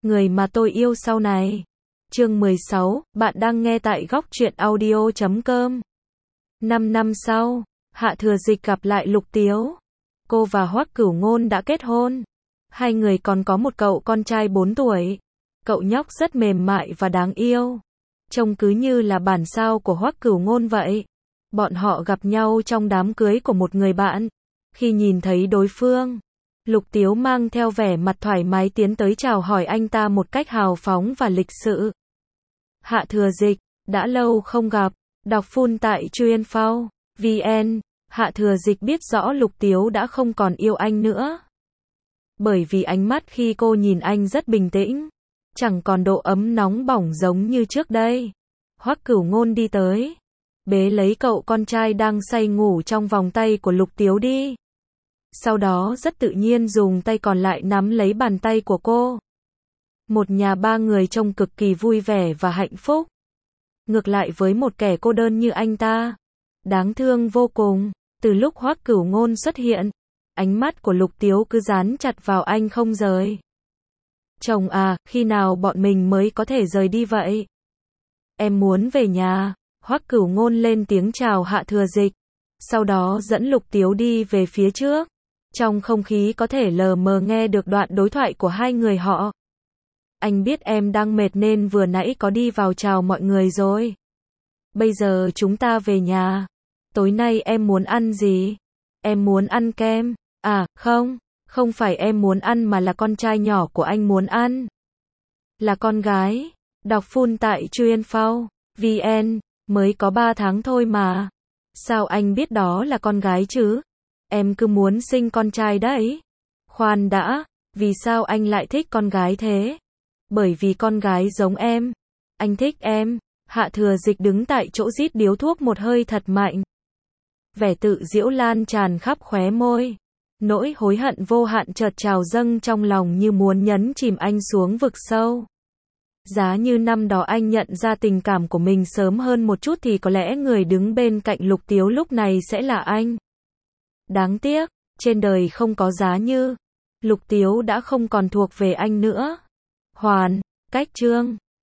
Người mà tôi yêu sau này. Chương 16, bạn đang nghe tại góc truyện audio.com. 5 năm sau, Hạ Thừa Dịch gặp lại Lục Tiếu. Cô và Hoắc Cửu Ngôn đã kết hôn. Hai người còn có một cậu con trai 4 tuổi. Cậu nhóc rất mềm mại và đáng yêu. Trông cứ như là bản sao của Hoắc Cửu Ngôn vậy. Bọn họ gặp nhau trong đám cưới của một người bạn. Khi nhìn thấy đối phương, Lục Tiếu mang theo vẻ mặt thoải mái tiến tới chào hỏi anh ta một cách hào phóng và lịch sự. Hạ Thừa Dịch, đã lâu không gặp. Đọc full tại Truyện.phao VN. Hạ Thừa Dịch biết rõ Lục Tiếu đã không còn yêu anh nữa. Bởi vì ánh mắt khi cô nhìn anh rất bình tĩnh, chẳng còn độ ấm nóng bỏng giống như trước đây. Hoắc Cửu Ngôn đi tới, bế lấy cậu con trai đang say ngủ trong vòng tay của Lục Tiếu đi. Sau đó rất tự nhiên dùng tay còn lại nắm lấy bàn tay của cô. Một nhà ba người trông cực kỳ vui vẻ và hạnh phúc. Ngược lại với một kẻ cô đơn như anh ta, đáng thương vô cùng. Từ lúc Hoắc Cửu Ngôn xuất hiện, ánh mắt của Lục Tiếu cứ dán chặt vào anh không rời. Chồng à, khi nào bọn mình mới có thể rời đi vậy? Em muốn về nhà. Hoắc Cửu Ngôn lên tiếng chào Hạ Thừa Dịch, sau đó dẫn Lục Tiếu đi về phía trước. Trong không khí có thể lờ mờ nghe được đoạn đối thoại của hai người họ. Anh biết em đang mệt nên vừa nãy có đi vào chào mọi người rồi. Bây giờ chúng ta về nhà. Tối nay em muốn ăn gì? Em muốn ăn kem. À, không phải em muốn ăn mà là con trai nhỏ của anh muốn ăn. Là con gái. Đọc full tại Truyện.phao VN. Mới có 3 tháng thôi mà. Sao anh biết đó là con gái chứ? Em cứ muốn sinh con trai đấy. Khoan đã, vì sao anh lại thích con gái thế? Bởi vì con gái giống em. Anh thích em. Hạ Thừa Dịch đứng tại chỗ rít điếu thuốc một hơi thật mạnh. Vẻ tự giễu lan tràn khắp khóe môi. Nỗi hối hận vô hạn chợt trào dâng trong lòng như muốn nhấn chìm anh xuống vực sâu. Giá như năm đó anh nhận ra tình cảm của mình sớm hơn một chút thì có lẽ người đứng bên cạnh Lục Tiếu lúc này sẽ là anh. Đáng tiếc, trên đời không có giá như. Lục Tiếu đã không còn thuộc về anh nữa. Hoàn, cách chương.